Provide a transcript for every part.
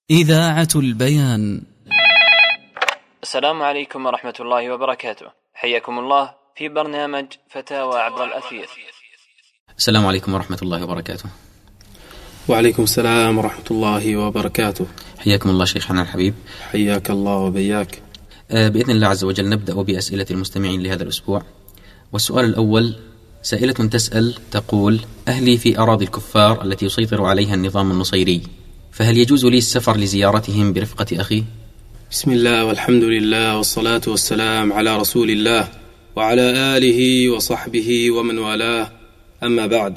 إذاعة البيان. السلام عليكم ورحمة الله وبركاته. حياكم الله في برنامج فتاوى عبر الأثير. السلام عليكم ورحمة الله وبركاته. وعليكم السلام ورحمة الله وبركاته. حياكم الله شيخنا الحبيب. حياك الله وبياك. بإذن الله عز وجل نبدأ بأسئلة المستمعين لهذا الأسبوع. والسؤال الأول، سائلة تسأل تقول: أهلي في أراضي الكفار التي يسيطر عليها النظام النصيري، فهل يجوز لي السفر لزيارتهم برفقة أخي؟ بسم الله والحمد لله والصلاة والسلام على رسول الله وعلى آله وصحبه ومن والاه، أما بعد،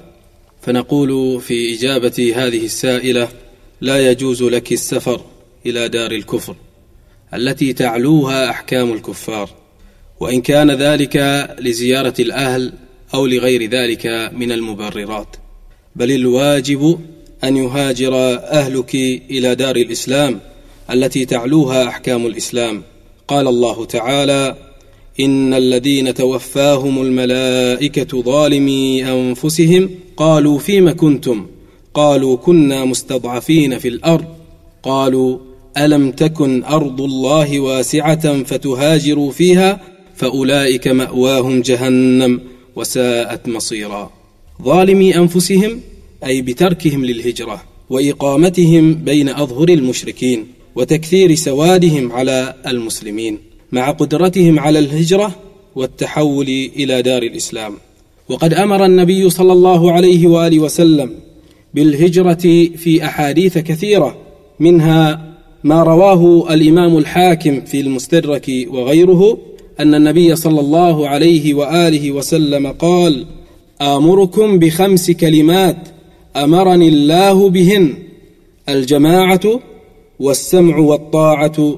فنقول في إجابة هذه السائلة: لا يجوز لك السفر إلى دار الكفر التي تعلوها أحكام الكفار، وإن كان ذلك لزيارة الأهل أو لغير ذلك من المبررات، بل الواجب أن يهاجر أهلك إلى دار الإسلام التي تعلوها أحكام الإسلام. قال الله تعالى: إن الذين توفاهم الملائكة ظالمي أنفسهم قالوا فيم كنتم؟ قالوا كنا مستضعفين في الأرض، قالوا ألم تكن أرض الله واسعة فتهاجروا فيها فأولئك مأواهم جهنم وساءت مصيرا. ظالمي أنفسهم أي بتركهم للهجرة وإقامتهم بين أظهر المشركين وتكثير سوادهم على المسلمين، مع قدرتهم على الهجرة والتحول إلى دار الإسلام. وقد أمر النبي صلى الله عليه وآله وسلم بالهجرة في أحاديث كثيرة، منها ما رواه الإمام الحاكم في المستدرك وغيره، أن النبي صلى الله عليه وآله وسلم قال: آمركم ب5 كلمات أمرني الله بهن: الجماعة والسمع والطاعة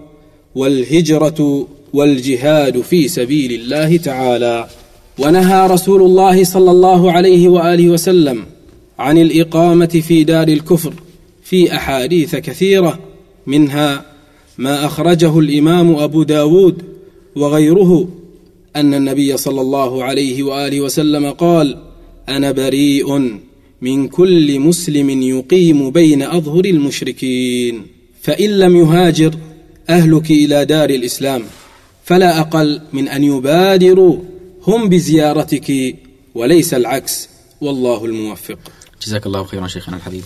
والهجرة والجهاد في سبيل الله تعالى. ونهى رسول الله صلى الله عليه وآله وسلم عن الإقامة في دار الكفر في أحاديث كثيرة، منها ما أخرجه الإمام أبو داود وغيره أن النبي صلى الله عليه وآله وسلم قال: أنا بريء من كل مسلم يقيم بين أظهر المشركين. فإن لم يهاجر أهلك إلى دار الإسلام فلا أقل من أن يبادروا هم بزيارتك وليس العكس، والله الموفق. جزاك الله خيرا شيخنا الحبيب.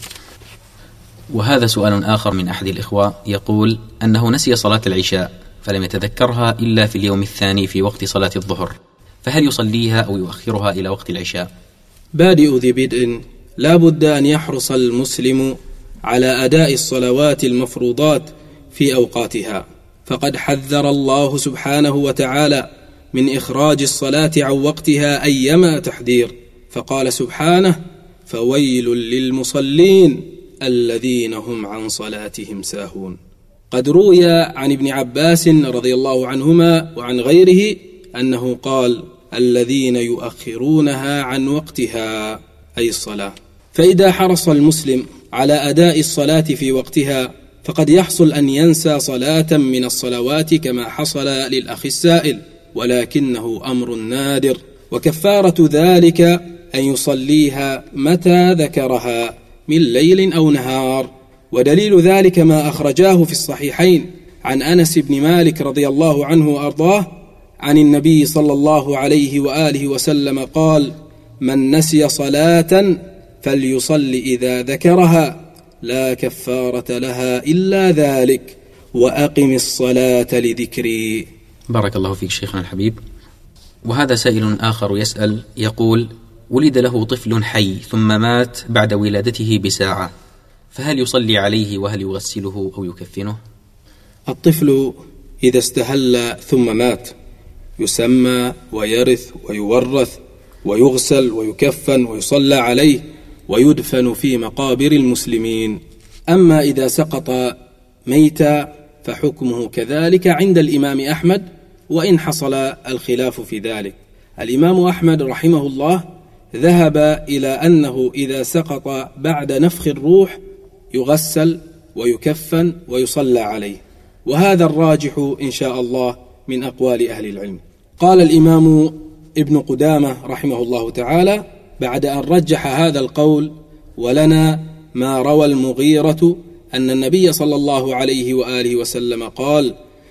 وهذا سؤال آخر من أحد الإخوة، يقول أنه نسي صلاة العشاء فلم يتذكرها إلا في اليوم الثاني في وقت صلاة الظهر، فهل يصليها أو يؤخرها إلى وقت العشاء؟ بادئ ذي بدء، لا بد أن يحرص المسلم على أداء الصلوات المفروضات في أوقاتها، فقد حذر الله سبحانه وتعالى من إخراج الصلاة عن وقتها أيما تحذير، فقال سبحانه: فويل للمصلين الذين هم عن صلاتهم ساهون. قد روي عن ابن عباس رضي الله عنهما وعن غيره أنه قال: الذين يؤخرونها عن وقتها، أي الصلاة. فإذا حرص المسلم على أداء الصلاة في وقتها فقد يحصل أن ينسى صلاة من الصلوات كما حصل للأخ السائل، ولكنه أمر نادر، وكفارة ذلك أن يصليها متى ذكرها من ليل أو نهار. ودليل ذلك ما أخرجاه في الصحيحين عن أنس بن مالك رضي الله عنه وأرضاه عن النبي صلى الله عليه وآله وسلم قال: من نسي صلاة فليصل إذا ذكرها، لا كفارة لها إلا ذلك، وأقم الصلاة لذكري. بارك الله فيك شيخنا الحبيب. وهذا سائل آخر يسأل يقول: ولد له طفل حي ثم مات بعد ولادته بساعة، فهل يصلي عليه وهل يغسله أو يكفنه؟ الطفل إذا استهل ثم مات يسمى ويرث ويورث ويغسل ويكفن ويصلى عليه ويدفن في مقابر المسلمين. أما إذا سقط ميتا فحكمه كذلك عند الإمام أحمد، وإن حصل الخلاف في ذلك. الإمام أحمد رحمه الله ذهب إلى أنه إذا سقط بعد نفخ الروح يغسل ويكفن ويصلى عليه، وهذا الراجح إن شاء الله من أقوال أهل العلم. قال الإمام ابن قدامة رحمه الله تعالى بعد أن رجح هذا القول: ولنا ما روى المغيرة أن النبي صلى الله عليه وآله وسلم قال: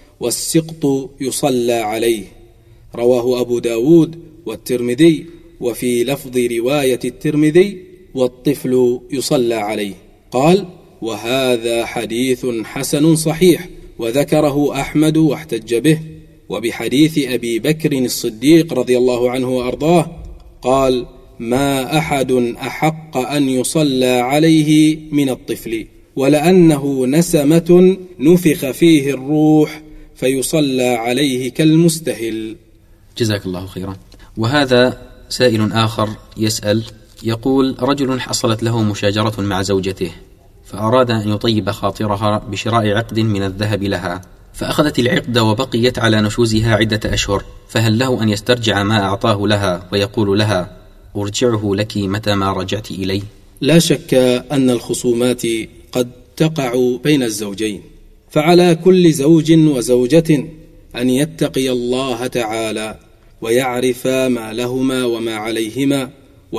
والسقط يصلى عليه، رواه أبو داود والترمذي، وفي لفظ رواية الترمذي: والطفل يصلى عليه. قال: وهذا حديث حسن صحيح، وذكره أحمد واحتج به. وبحديث أبي بكر الصديق رضي الله عنه وأرضاه قال: ما أحد أحق أن يصلى عليه من الطفل، ولأنه نسمة نفخ فيه الروح فيصلى عليه كالمستهل. جزاك الله خيرا. وهذا سائل آخر يسأل، يقول: رجل حصلت له مشاجرة مع زوجته، فأراد أن يطيب خاطرها بشراء عقد من الذهب لها، فأخذت العقد وبقيت على نشوزها عدة أشهر، فهل له أن يسترجع ما أعطاه لها ويقول لها: أرجعه لك متى ما رجعت إلي؟ لا شك أن الخصومات قد تقع بين الزوجين، فعلى كل زوج وزوجة أن يتقي الله تعالى ويعرف ما لهما وما عليهما،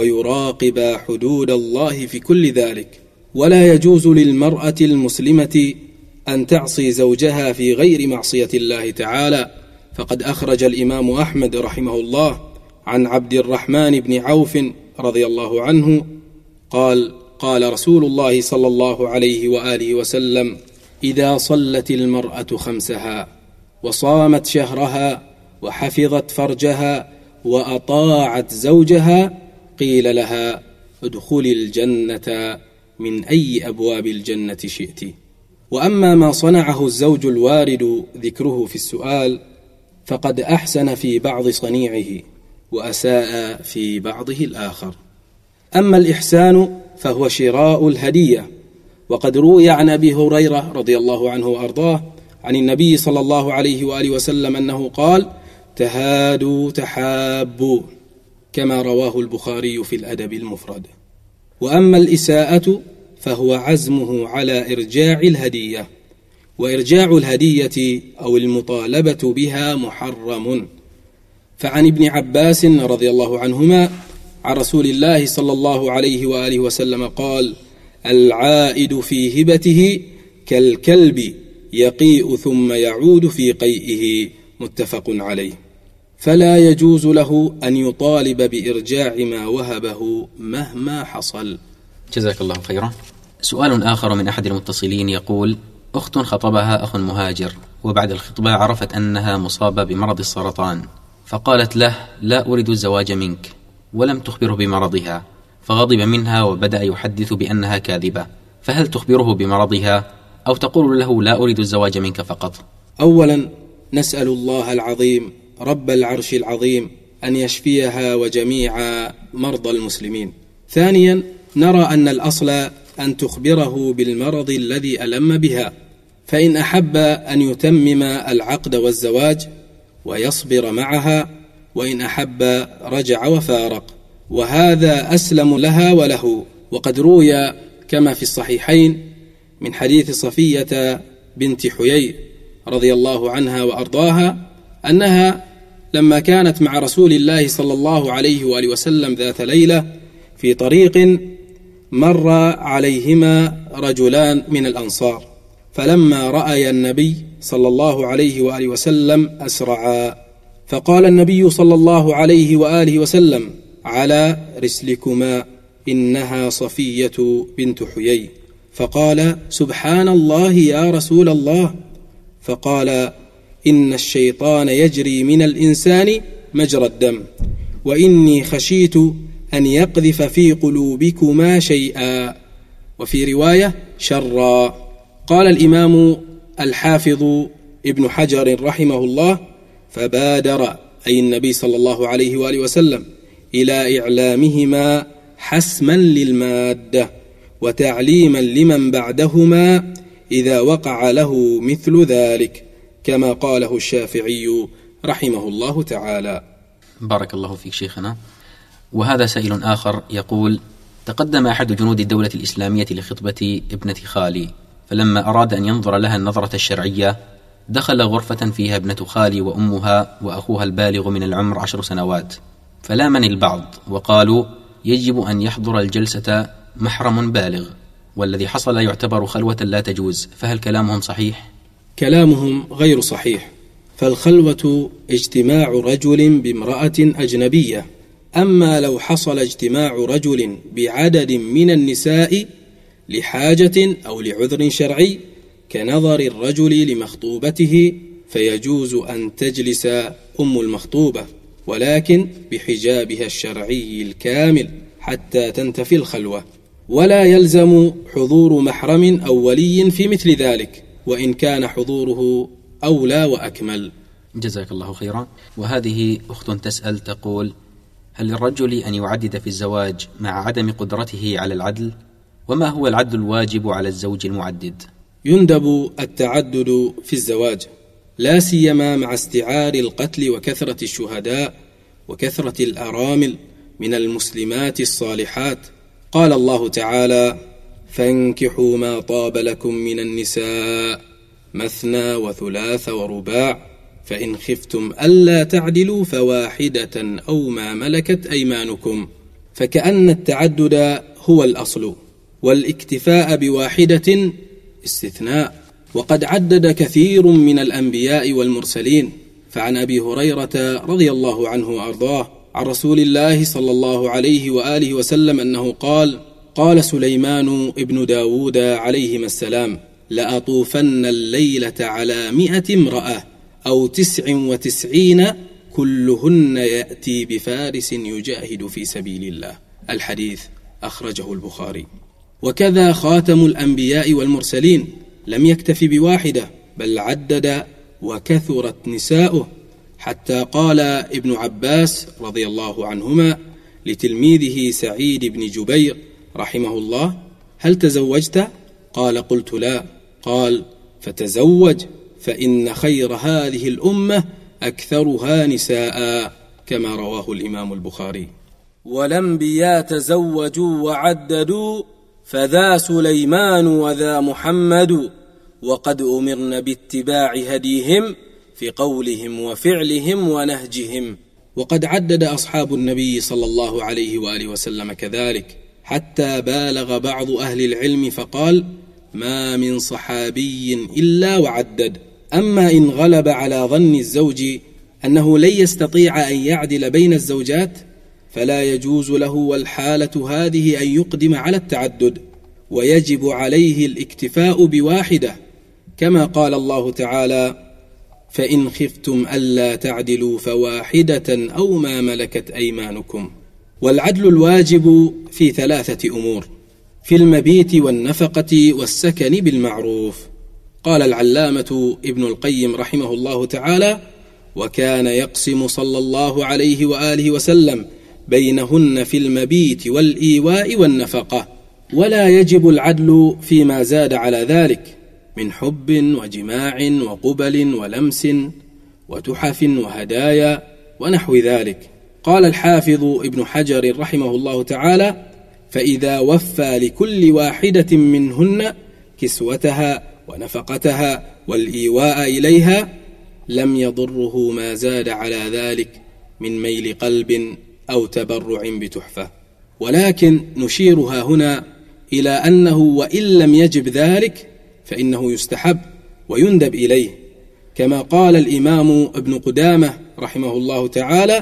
ويراقب حدود الله في كل ذلك. ولا يجوز للمرأة المسلمة أن تعصي زوجها في غير معصية الله تعالى، فقد أخرج الإمام أحمد رحمه الله عن عبد الرحمن بن عوف رضي الله عنه قال: قال رسول الله صلى الله عليه وآله وسلم: إذا صلت المرأة خمسها وصامت شهرها وحفظت فرجها وأطاعت زوجها قيل لها: ادخلي الجنة من أي أبواب الجنة شئت. وأما ما صنعه الزوج الوارد ذكره في السؤال فقد أحسن في بعض صنيعه وأساء في بعضه الآخر. أما الإحسان فهو شراء الهدية، وقد روي عن أبي هريرة رضي الله عنه وأرضاه عن النبي صلى الله عليه وآله وسلم أنه قال: تهادوا تحابوا، كما رواه البخاري في الأدب المفرد. وأما الإساءة فهو عزمه على إرجاع الهدية، وإرجاع الهدية أو المطالبة بها محرم. فعن ابن عباس رضي الله عنهما عن رسول الله صلى الله عليه وآله وسلم قال: العائد في هبته كالكلب يقيء ثم يعود في قيئه، متفق عليه. فلا يجوز له أن يطالب بإرجاع ما وهبه مهما حصل. جزاك الله خيرا. سؤال آخر من أحد المتصلين يقول: أخت خطبها أخ مهاجر، وبعد الخطبة عرفت أنها مصابة بمرض السرطان، فقالت له: لا أريد الزواج منك، ولم تخبره بمرضها، فغضب منها وبدأ يحدث بأنها كاذبة، فهل تخبره بمرضها أو تقول له: لا أريد الزواج منك فقط؟ أولا نسأل الله العظيم رب العرش العظيم أن يشفيها وجميع مرضى المسلمين. ثانيا نرى أن الأصل أن تخبره بالمرض الذي ألم بها، فإن أحب أن يتمم العقد والزواج ويصبر معها، وإن أحب رجع وفارق، وهذا أسلم لها وله. وقد روي كما في الصحيحين من حديث صفية بنت حيي رضي الله عنها وأرضاها أنها لما كانت مع رسول الله صلى الله عليه وآله وسلم ذات ليلة في طريق مر عليهما رجلان من الأنصار، فلما رأي النبي صلى الله عليه وآله وسلم أسرعا، فقال النبي صلى الله عليه وآله وسلم: على رسلكما، إنها صفية بنت حيي. فقال: سبحان الله يا رسول الله. فقال: إن الشيطان يجري من الإنسان مجرى الدم، وإني خشيت أن يقذف في قلوبكما شيئا، وفي رواية شرا. قال الإمام الحافظ ابن حجر رحمه الله: فبادر أي النبي صلى الله عليه وآله وسلم إلى إعلامهما حسما للمادة وتعليما لمن بعدهما إذا وقع له مثل ذلك، كما قاله الشافعي رحمه الله تعالى. بارك الله فيك شيخنا. وهذا سائل آخر يقول: تقدم أحد جنود الدولة الإسلامية لخطبة ابنة خالي، فلما أراد أن ينظر لها النظرة الشرعية دخل غرفة فيها ابنة خالي وأمها وأخوها البالغ من العمر 10 سنوات، فلامني البعض وقالوا: يجب أن يحضر الجلسة محرم بالغ، والذي حصل يعتبر خلوة لا تجوز، فهل كلامهم صحيح؟ كلامهم غير صحيح، فالخلوة اجتماع رجل بامرأة أجنبية، أما لو حصل اجتماع رجل بعدد من النساء لحاجة أو لعذر شرعي كنظر الرجل لمخطوبته فيجوز أن تجلس أم المخطوبة، ولكن بحجابها الشرعي الكامل حتى تنتفي الخلوة، ولا يلزم حضور محرم أو ولي في مثل ذلك، وإن كان حضوره أولى وأكمل. جزاك الله خيرا. وهذه أخت تسأل تقول: هل للرجل أن يعدد في الزواج مع عدم قدرته على العدل؟ وما هو العدل الواجب على الزوج المعدد؟ يندب التعدد في الزواج، لا سيما مع استعار القتل وكثرة الشهداء وكثرة الأرامل من المسلمات الصالحات. قال الله تعالى: فانكحوا ما طاب لكم من النساء مثنى وثلاث ورباع فإن خفتم ألا تعدلوا فواحدة أو ما ملكت أيمانكم. فكأن التعدد هو الأصل، والاكتفاء بواحدة استثناء. وقد عدد كثير من الأنبياء والمرسلين، فعن أبي هريرة رضي الله عنه وأرضاه عن رسول الله صلى الله عليه وآله وسلم أنه قال: قال سليمان ابن داود عليهما السلام: لأطوفن الليلة على 100 امرأة أو 99 كلهن يأتي بفارس يجاهد في سبيل الله. الحديث أخرجه البخاري. وكذا خاتم الأنبياء والمرسلين لم يكتف بواحدة، بل عدد وكثرت نساؤه، حتى قال ابن عباس رضي الله عنهما لتلميذه سعيد بن جبير رحمه الله: هل تزوجت؟ قال: قلت لا. قال: فتزوج، فإن خير هذه الأمة أكثرها نساء، كما رواه الإمام البخاري. والأنبياء تزوجوا وعددوا، فذا سليمان وذا محمد، وقد أمرن باتباع هديهم في قولهم وفعلهم ونهجهم. وقد عدد أصحاب النبي صلى الله عليه وآله وسلم كذلك، حتى بالغ بعض أهل العلم فقال: ما من صحابي إلا وعدد. أما إن غلب على ظن الزوج أنه لن يستطيع أن يعدل بين الزوجات فلا يجوز له والحالة هذه أن يقدم على التعدد، ويجب عليه الاكتفاء بواحدة، كما قال الله تعالى: فإن خفتم ألا تعدلوا فواحدة أو ما ملكت أيمانكم. والعدل الواجب في 3 أمور: في المبيت والنفقة والسكن بالمعروف. قال العلامة ابن القيم رحمه الله تعالى: وكان يقسم صلى الله عليه وآله وسلم بينهن في المبيت والإيواء والنفقة، ولا يجب العدل فيما زاد على ذلك من حب وجماع وقبل ولمس وتحف وهدايا ونحو ذلك. قال الحافظ ابن حجر رحمه الله تعالى: فإذا وفى لكل واحدة منهن كسوتها ونفقتها والإيواء إليها لم يضره ما زاد على ذلك من ميل قلب أو تبرع بتحفة. ولكن نشيرها هنا إلى أنه وإن لم يجب ذلك فإنه يستحب ويندب إليه، كما قال الإمام ابن قدامة رحمه الله تعالى: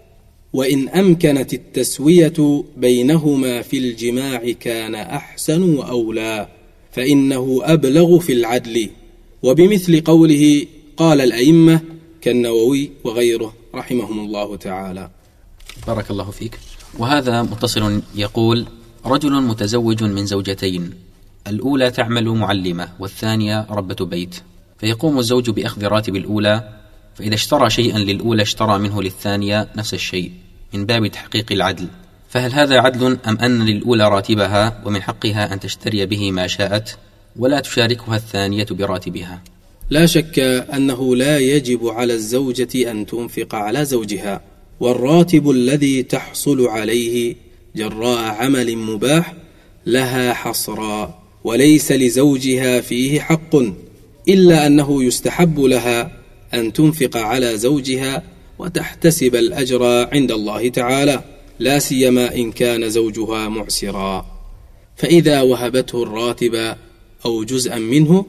وإن أمكنت التسوية بينهما في الجماع كان أحسن وأولى، فإنه أبلغ في العدل. وبمثل قوله قال الأئمة كالنووي وغيره رحمهم الله تعالى. بارك الله فيك. وهذا متصل يقول: رجل متزوج من زوجتين، الأولى تعمل معلمة والثانية ربة بيت، فيقوم الزوج بأخذ راتب الأولى، فإذا اشترى شيئا للأولى اشترى منه للثانية نفس الشيء من باب تحقيق العدل، فهل هذا عدل أم أن للأولى راتبها ومن حقها أن تشتري به ما شاءت ولا تشاركها الثانية براتبها؟ لا شك أنه لا يجب على الزوجة أن تنفق على زوجها، والراتب الذي تحصل عليه جراء عمل مباح لها حصرا، وليس لزوجها فيه حق، إلا أنه يستحب لها أن تنفق على زوجها وتحتسب الأجر عند الله تعالى، لا سيما إن كان زوجها معسرا. فإذا وهبته الراتب أو جزءا منه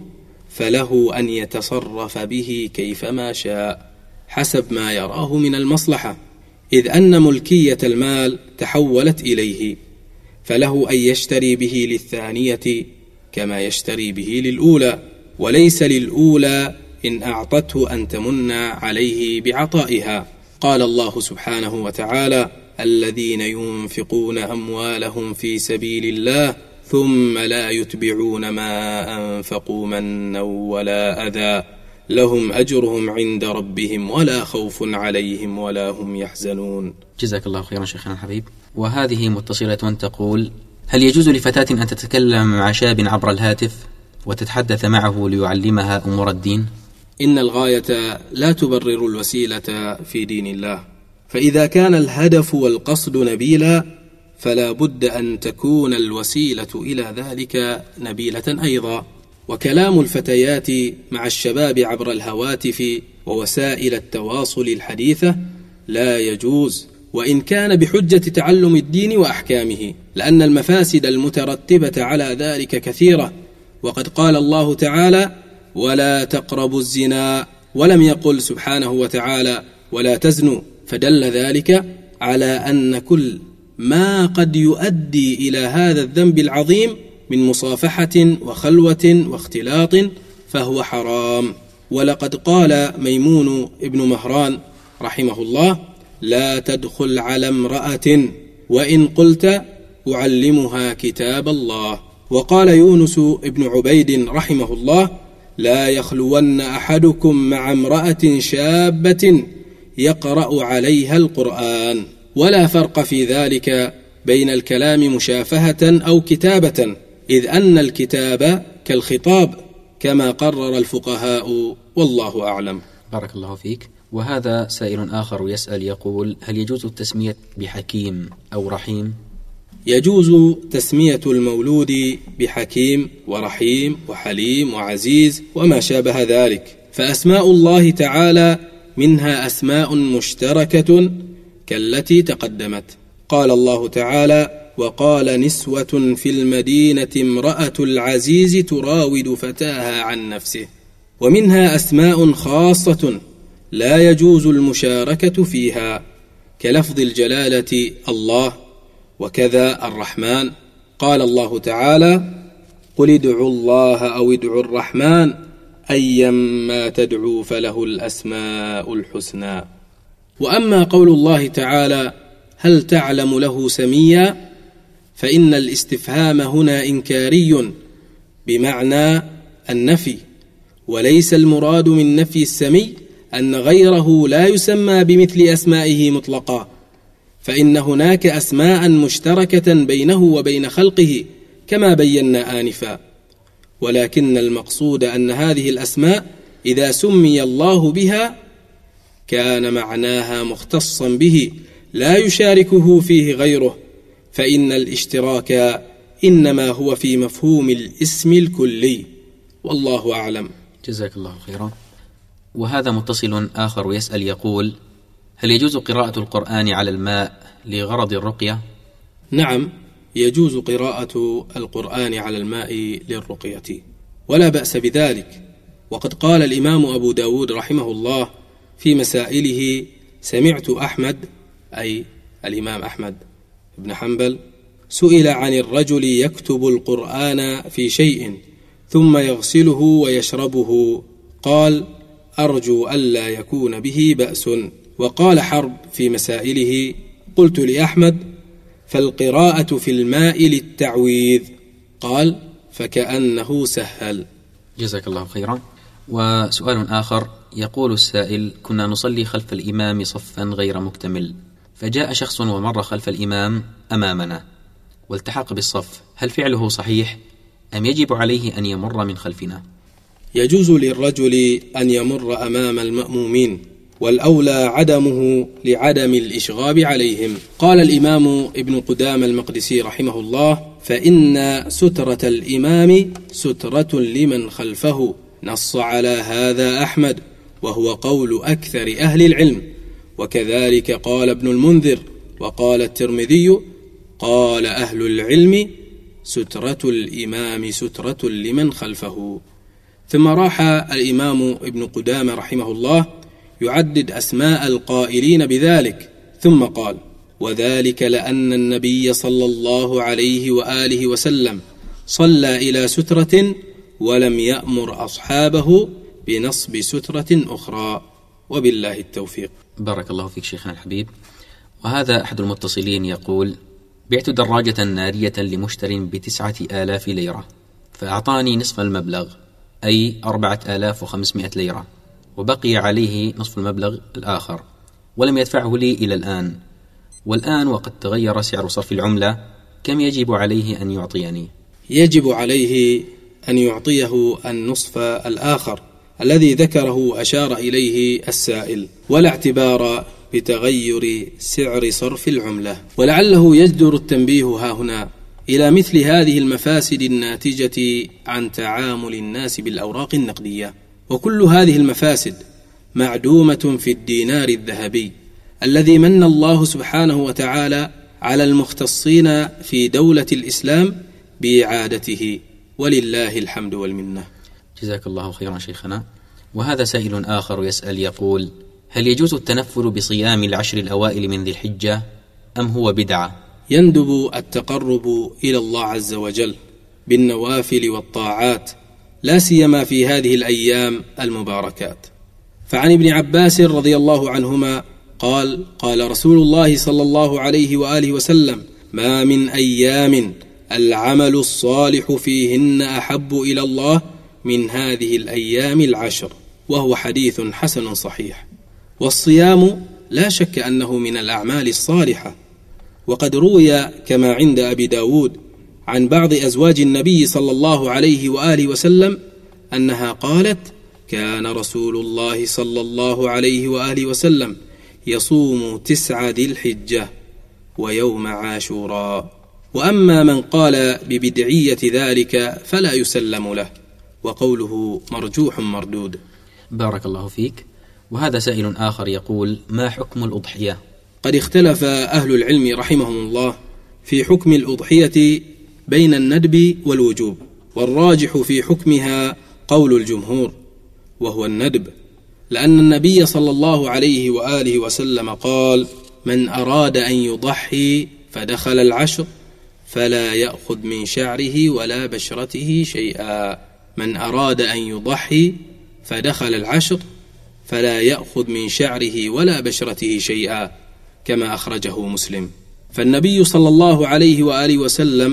فله أن يتصرف به كيفما شاء حسب ما يراه من المصلحة، إذ أن ملكية المال تحولت إليه، فله أن يشتري به للثانية كما يشتري به للأولى، وليس للأولى إن أعطته أن تمن عليه بعطائها. قال الله سبحانه وتعالى: الذين ينفقون أموالهم في سبيل الله ثم لا يتبعون ما أنفقوا منا ولا أذى لهم أجرهم عند ربهم ولا خوف عليهم ولا هم يحزنون. جزاك الله خيرا شيخنا الحبيب. وهذه متصلة تقول: هل يجوز لفتاة أن تتكلم مع شاب عبر الهاتف وتتحدث معه ليعلمها أمور الدين؟ إن الغاية لا تبرر الوسيلة في دين الله، فإذا كان الهدف والقصد نبيلا فلا بد أن تكون الوسيلة إلى ذلك نبيلة أيضا. وكلام الفتيات مع الشباب عبر الهواتف ووسائل التواصل الحديثة لا يجوز، وإن كان بحجة تعلم الدين وأحكامه، لأن المفاسد المترتبة على ذلك كثيرة. وقد قال الله تعالى: ولا تقربوا الزنا، ولم يقل سبحانه وتعالى ولا تزنوا، فدل ذلك على أن كل ما قد يؤدي إلى هذا الذنب العظيم من مصافحة وخلوة واختلاط فهو حرام. ولقد قال ميمون ابن مهران رحمه الله: لا تدخل على امرأة وإن قلت أعلمها كتاب الله. وقال يونس ابن عبيد رحمه الله: لا يخلون أحدكم مع امرأة شابة يقرأ عليها القرآن. ولا فرق في ذلك بين الكلام مشافهة أو كتابة، إذ أن الكتاب كالخطاب كما قرر الفقهاء، والله أعلم. بارك الله فيك. وهذا سائل آخر يسأل يقول: هل يجوز التسمية بحكيم أو رحيم؟ يجوز تسمية المولود بحكيم ورحيم وحليم وعزيز وما شابه ذلك، فأسماء الله تعالى منها أسماء مشتركة كالتي تقدمت. قال الله تعالى: وقال نسوة في المدينة امرأة العزيز تراود فتاها عن نفسه. ومنها أسماء خاصة لا يجوز المشاركة فيها، كلفظ الجلالة الله، وكذا الرحمن. قال الله تعالى: قل ادعوا الله أو ادعوا الرحمن أيما تدعوا فله الأسماء الحسنى. وأما قول الله تعالى: هل تعلم له سميا، فإن الاستفهام هنا إنكاري بمعنى النفي، وليس المراد من نفي السمي أن غيره لا يسمى بمثل أسمائه مطلقا، فإن هناك أسماء مشتركة بينه وبين خلقه كما بينا آنفا، ولكن المقصود أن هذه الأسماء إذا سمي الله بها كان معناها مختصا به لا يشاركه فيه غيره، فإن الاشتراك إنما هو في مفهوم الاسم الكلي، والله أعلم. جزاك الله خيرا. وهذا متصل آخر يسأل يقول: هل يجوز قراءة القرآن على الماء لغرض الرقية؟ نعم، يجوز قراءة القرآن على الماء للرقية، ولا بأس بذلك. وقد قال الإمام أبو داود رحمه الله في مسائله: سمعت أحمد، أي الإمام أحمد بن حنبل، سئل عن الرجل يكتب القرآن في شيء ثم يغسله ويشربه، قال: أرجو ألا يكون به بأس. وقال حرب في مسائله: قلت لأحمد: فالقراءة في الماء للتعويذ، قال: فكأنه سهل. جزاك الله خيرا. وسؤال آخر يقول السائل: كنا نصلي خلف الإمام صفا غير مكتمل، فجاء شخص ومر خلف الإمام أمامنا والتحق بالصف، هل فعله صحيح أم يجب عليه أن يمر من خلفنا؟ يجوز للرجل أن يمر أمام المأمومين، والأولى عدمه لعدم الإشغاب عليهم. قال الإمام ابن قدامة المقدسي رحمه الله: فإن سترة الإمام سترة لمن خلفه، نص على هذا أحمد، وهو قول أكثر أهل العلم، وكذلك قال ابن المنذر، وقال الترمذي: قال أهل العلم سترة الإمام سترة لمن خلفه. ثم راح الإمام ابن قدامة رحمه الله يعدد أسماء القائلين بذلك، ثم قال: وذلك لأن النبي صلى الله عليه وآله وسلم صلى إلى سترة ولم يأمر أصحابه بنصب سترة أخرى، وبالله التوفيق. بارك الله فيك شيخنا الحبيب. وهذا أحد المتصلين يقول: بعت دراجة نارية لمشتر ب9,000 ليرة، فأعطاني نصف المبلغ أي 4,500 ليرة، وبقي عليه نصف المبلغ الآخر ولم يدفعه لي إلى الآن، والآن وقد تغير سعر صرف العملة، كم يجب عليه أن يعطيني؟ يجب عليه أن يعطيه النصف الآخر الذي ذكره وأشار إليه السائل، ولا اعتبار بتغير سعر صرف العملة. ولعله يجدر التنبيه هاهنا إلى مثل هذه المفاسد الناتجة عن تعامل الناس بالأوراق النقدية، وكل هذه المفاسد معدومة في الدينار الذهبي الذي من الله سبحانه وتعالى على المختصين في دولة الإسلام بإعادته، ولله الحمد والمنة. جزاك الله خيرا شيخنا. وهذا سائل آخر يسأل يقول: هل يجوز التنفل بصيام العشر الأوائل من ذي الحجة أم هو بدعة؟ يندب التقرب إلى الله عز وجل بالنوافل والطاعات، لا سيما في هذه الأيام المباركات. فعن ابن عباس رضي الله عنهما قال: قال رسول الله صلى الله عليه وآله وسلم: ما من أيام العمل الصالح فيهن أحب إلى الله من هذه الأيام العشر، وهو حديث حسن صحيح. والصيام لا شك أنه من الأعمال الصالحة، وقد روي كما عند أبي داود عن بعض أزواج النبي صلى الله عليه وآله وسلم أنها قالت: كان رسول الله صلى الله عليه وآله وسلم يصوم 9 ذي الحجة ويوم عاشوراء. وأما من قال ببدعية ذلك فلا يسلم له، وقوله مرجوح مردود. بارك الله فيك. وهذا سائل آخر يقول: ما حكم الأضحية؟ قد اختلف أهل العلم رحمهم الله في حكم الأضحية بين الندب والوجوب، والراجح في حكمها قول الجمهور وهو الندب، لأن النبي صلى الله عليه وآله وسلم قال: من أراد أن يضحي فدخل العشر فلا يأخذ من شعره ولا بشرته شيئا. من أراد أن يضحي فدخل العشر فلا يأخذ من شعره ولا بشرته شيئا، كما أخرجه مسلم. فالنبي صلى الله عليه وآله وسلم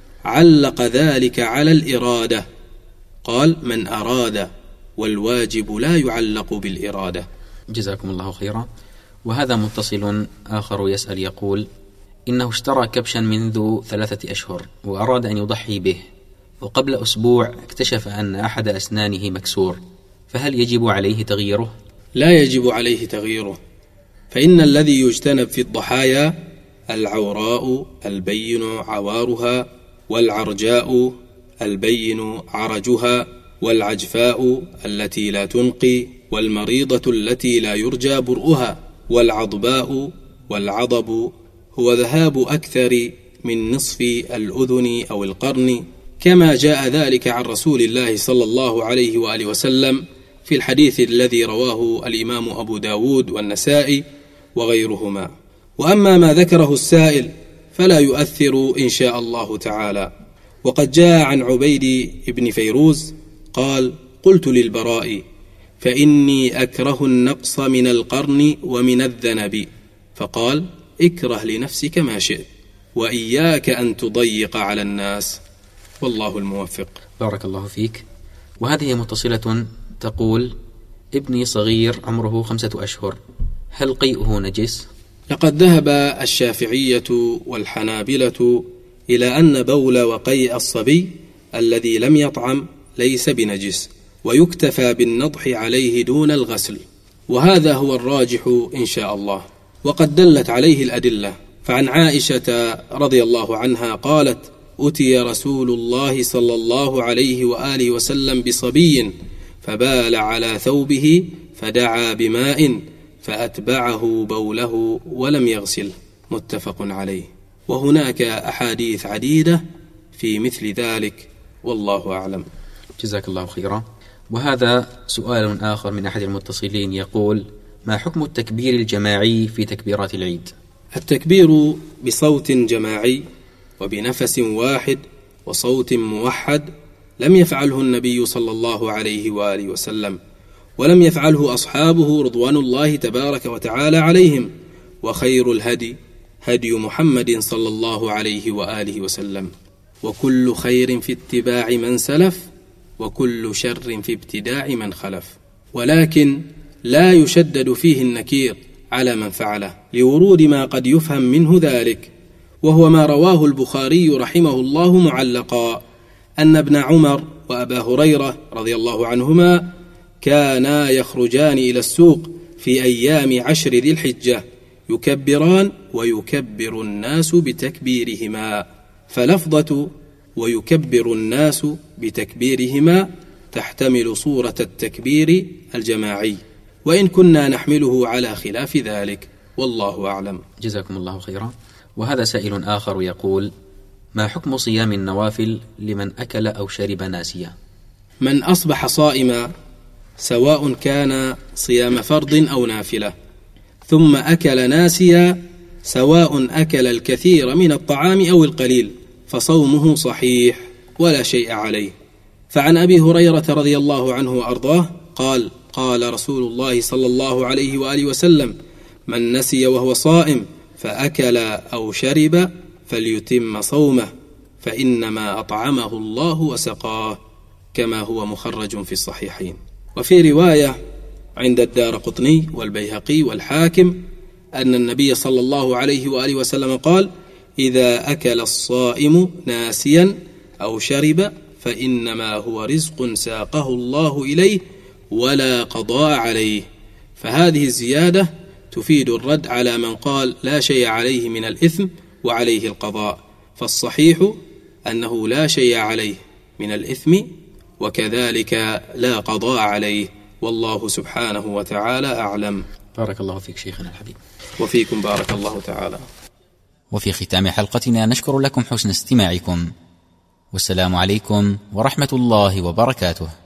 علق ذلك على الإرادة، قال: من أراد، والواجب لا يعلق بالإرادة. جزاكم الله خيرا. وهذا متصل آخر يسأل يقول: إنه اشترى كبشا منذ 3 أشهر وأراد أن يضحي به، وقبل أسبوع اكتشف أن أحد أسنانه مكسور، فهل يجب عليه تغييره؟ لا يجب عليه تغييره، فإن الذي يجتنب في الضحايا العوراء البين عوارها، والعرجاء البين عرجها، والعجفاء التي لا تنقي، والمريضة التي لا يرجى برؤها، والعضباء والعضب هو ذهاب أكثر من نصف الأذن أو القرن، كما جاء ذلك عن رسول الله صلى الله عليه وآله وسلم في الحديث الذي رواه الإمام أبو داود والنسائي وغيرهما. وأما ما ذكره السائل فلا يؤثر إن شاء الله تعالى. وقد جاء عن عبيد بن فيروز قال: قلت للبراء: فإني أكره النقص من القرن ومن الذنب، فقال: اكره لنفسك ما شئت، وإياك أن تضيق على الناس، والله الموفق. بارك الله فيك. وهذه متصلة تقول: ابني صغير عمره 5 أشهر، هل قيئه نجس؟ لقد ذهب الشافعية والحنابلة إلى أن بول وقيء الصبي الذي لم يطعم ليس بنجس، ويكتفى بالنضح عليه دون الغسل، وهذا هو الراجح إن شاء الله، وقد دلت عليه الأدلة. فعن عائشة رضي الله عنها قالت: أتي رسول الله صلى الله عليه وآله وسلم بصبي فبال على ثوبه فدعا بماء فأتبعه بوله ولم يغسله، متفق عليه. وهناك أحاديث عديدة في مثل ذلك، والله أعلم. جزاك الله خيرا. وهذا سؤال آخر من أحد المتصلين يقول: ما حكم التكبير الجماعي في تكبيرات العيد؟ التكبير بصوت جماعي وبنفس واحد وصوت موحد لم يفعله النبي صلى الله عليه وآله وسلم، ولم يفعله أصحابه رضوان الله تبارك وتعالى عليهم، وخير الهدي هدي محمد صلى الله عليه وآله وسلم، وكل خير في اتباع من سلف، وكل شر في ابتداع من خلف. ولكن لا يشدد فيه النكير على من فعله، لورود ما قد يفهم منه ذلك، وهو ما رواه البخاري رحمه الله معلقا، أن ابن عمر وأبا هريرة رضي الله عنهما كانا يخرجان إلى السوق في أيام 10 ذي الحجة يكبران ويكبر الناس بتكبيرهما، فلفظة ويكبر الناس بتكبيرهما تحتمل صورة التكبير الجماعي، وإن كنا نحمله على خلاف ذلك، والله أعلم. جزاكم الله خيرا. وهذا سائل آخر يقول: ما حكم صيام النوافل لمن أكل أو شرب ناسيا؟ من أصبح صائما سواء كان صيام فرض أو نافلة ثم أكل ناسيا، سواء أكل الكثير من الطعام أو القليل، فصومه صحيح ولا شيء عليه. فعن أبي هريرة رضي الله عنه وأرضاه قال: قال رسول الله صلى الله عليه وآله وسلم: من نسي وهو صائم فأكل أو شرب فليتم صومه، فإنما أطعمه الله وسقاه، كما هو مخرج في الصحيحين. وفي رواية عند الدارقطني والبيهقي والحاكم أن النبي صلى الله عليه وآله وسلم قال: إذا أكل الصائم ناسيا أو شرب فإنما هو رزق ساقه الله إليه ولا قضاء عليه. فهذه الزيادة تفيد الرد على من قال لا شيء عليه من الإثم وعليه القضاء، فالصحيح أنه لا شيء عليه من الإثم وكذلك لا قضاء عليه، والله سبحانه وتعالى أعلم. بارك الله فيك شيخنا الحبيب. وفيكم بارك الله تعالى. وفي ختام حلقتنا نشكر لكم حسن استماعكم، والسلام عليكم ورحمة الله وبركاته.